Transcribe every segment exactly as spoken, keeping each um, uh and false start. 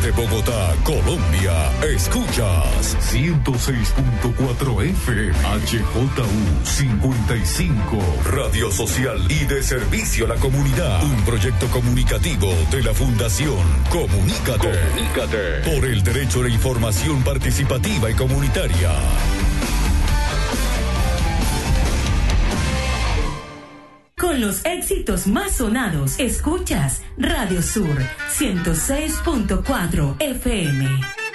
Desde Bogotá, Colombia, escuchas ciento seis punto cuatro F M, H J U cincuenta y cinco, Radio Social y de Servicio a la Comunidad. Un proyecto comunicativo de la Fundación Comunícate, Comunícate, por el derecho a la información participativa y comunitaria. Con los éxitos más sonados, escuchas Radio Sur ciento seis punto cuatro F M.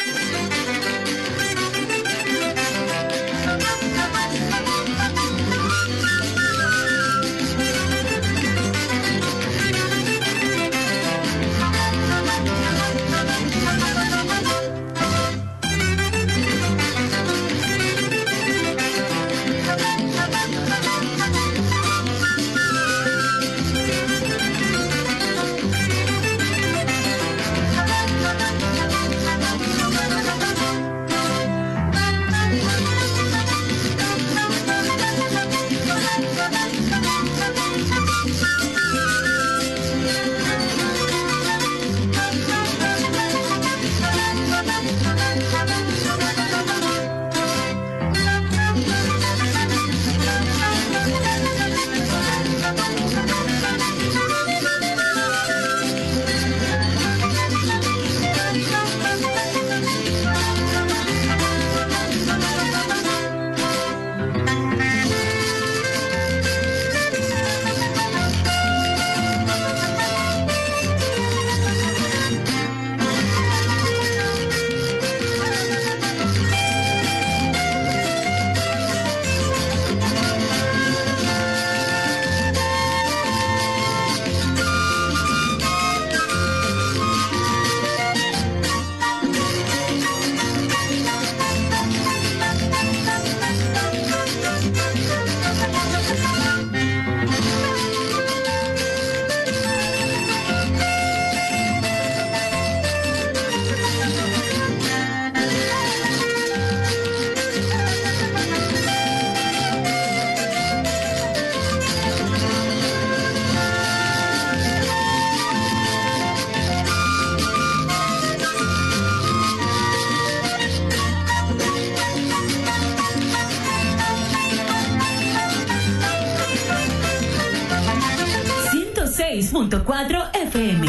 ciento seis punto cuatro F M.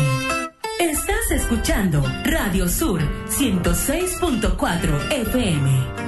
Estás escuchando Radio Sur ciento seis punto cuatro F M.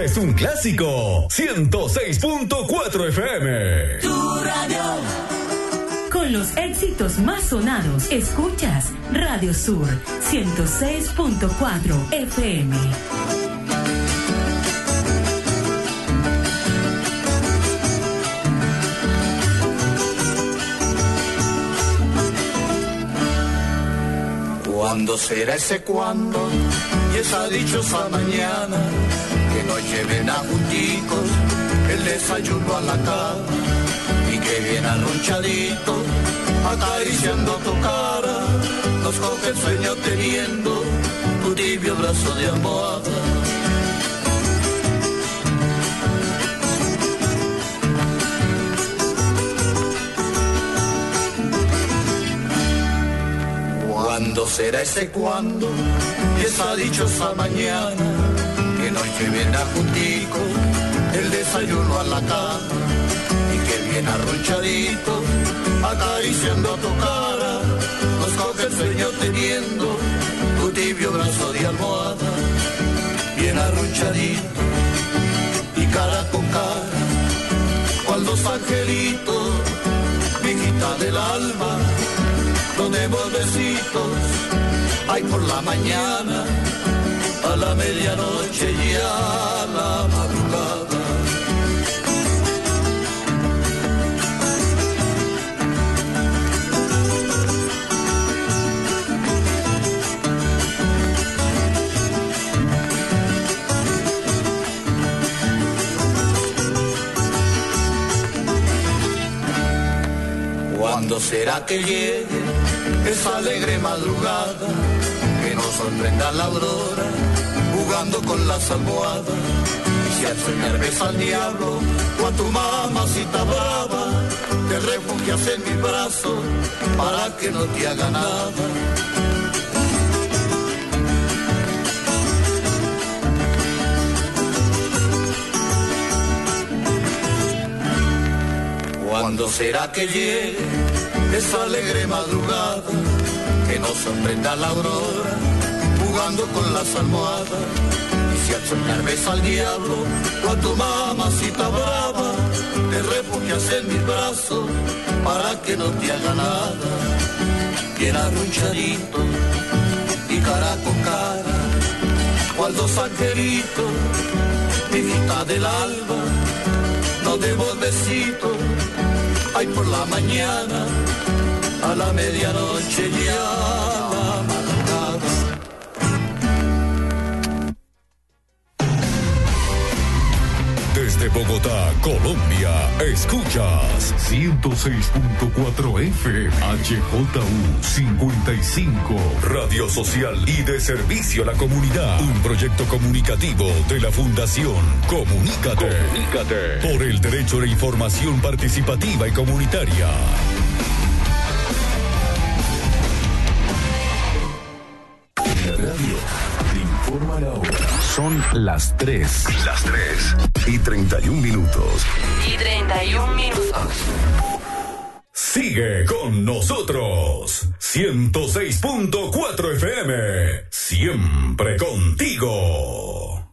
es un clásico. ciento seis punto cuatro F M. Tu radio. Con los éxitos más sonados, escuchas Radio Sur ciento seis punto cuatro F M. ¿Cuándo será ese cuándo? Y esa dichosa mañana que nos lleven a junticos el desayuno a la cama y que bien arronchadito acariciando tu cara nos coge el sueño teniendo tu tibio brazo de almohada. ¿Cuándo será ese cuándo? Y esa dichosa mañana que nos lleven a junticos el desayuno a la cama y que bien arronchadito acariciando tu cara nos coge el sueño teniendo tu tibio brazo de almohada. Bien arronchadito y cara con cara cual dos angelitos, hijita del alma, donemos besitos, ay por la mañana, a la medianoche y a la madrugada. ¿Cuándo será que llegue esa alegre madrugada que nos sorprenda la aurora jugando con las almohadas? Y si al soñar ves al diablo o a tu mamacita brava, te refugias en mis brazos para que no te haga nada. ¿Cuándo será que llegue esa alegre madrugada que nos sorprenda la aurora jugando con las almohadas? Y si al soñar ves al diablo o a tu mamacita brava, te refugias en mis brazos para que no te haga nada. Bien arrunchadito y cara con cara, cual dos angelitos, hijita del alba, nos demos besitos, ay por la mañana, a la medianoche y a la madrugada. Desde Bogotá, Colombia, escuchas ciento seis punto cuatro F M, H J U cincuenta y cinco, Radio Social y de Servicio a la Comunidad. Un proyecto comunicativo de la Fundación Comunícate, Comunícate. Por el derecho a la información participativa y comunitaria. Radio te informa la hora. Son las tres. Las tres y treinta y un minutos. Y treinta y un minutos. Sigue con nosotros. ciento seis punto cuatro F M. Siempre contigo.